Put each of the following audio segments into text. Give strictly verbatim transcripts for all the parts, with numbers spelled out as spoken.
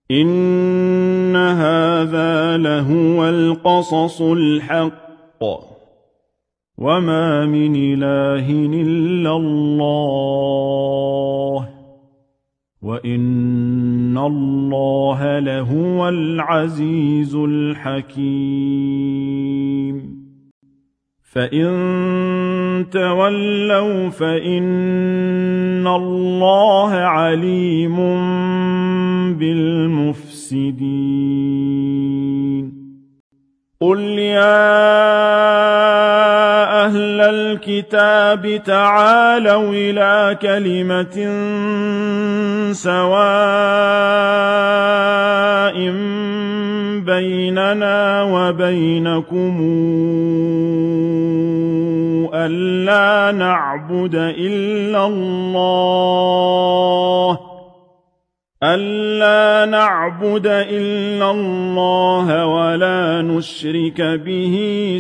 إن هذا لهو القصص الحق وما من إله إلا الله وإن الله لهو العزيز الحكيم فإن تولوا فإن الله عليم بالمفسدين قل يا أهل الكتاب تعالوا إلى كلمة سواء بيننا وبينكم ألا نعبد إلا الله ألا نعبد إلا الله ولا نشرك به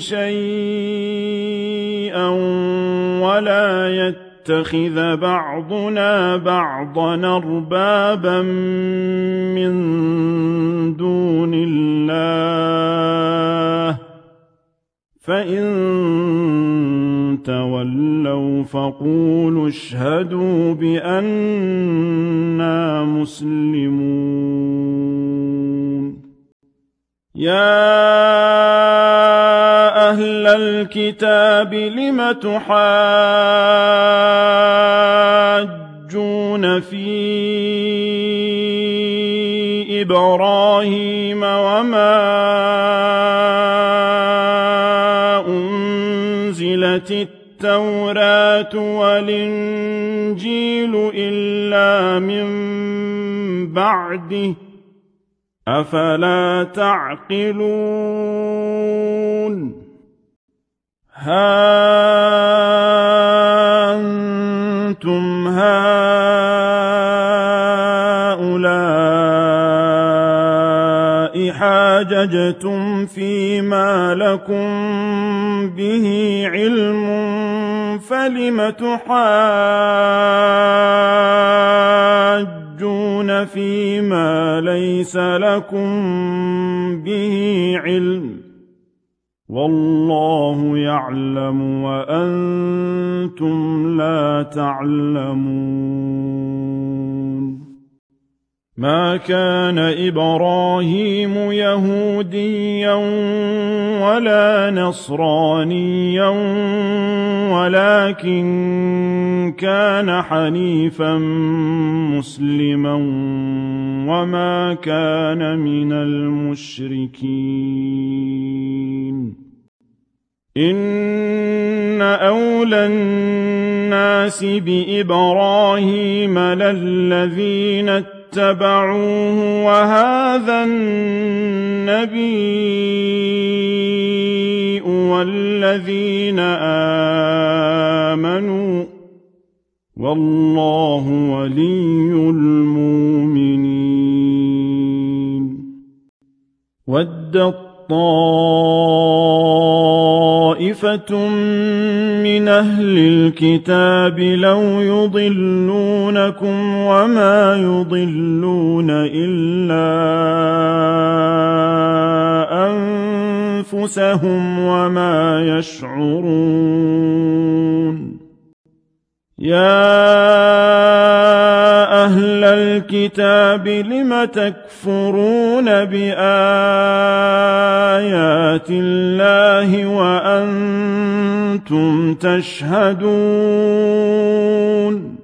شيئا ولا يتخذ بعضنا بعضا أربابا من دون الله فإن تولوا فقولوا اشهدوا بأننا مسلمون يا أهل الكتاب لم تحاجون في إبراهيم وما أنزلت التوراة والإنجيل إلا من بعده أفلا تعقلون ها أنتم هؤلاء حاججتم فيما لكم به علم فلم تحاجون فيما ليس لكم به علم والله يعلم وأنتم لا تعلمون ما كان إبراهيم يهوديا ولا نصرانيا ولكن كان حنيفا مسلما وما كان من المشركين إن أولى الناس بإبراهيم للذين اتبعوه وهذا النبي والذين آمنوا والله ولي المؤمنين ودت طائفة من أهل الكتاب لو يضلونكم وما يضلون إلا أنفسهم وما يشعرون يا أهل الكتاب لم تكفرون بآيات الله وأنتم تشهدون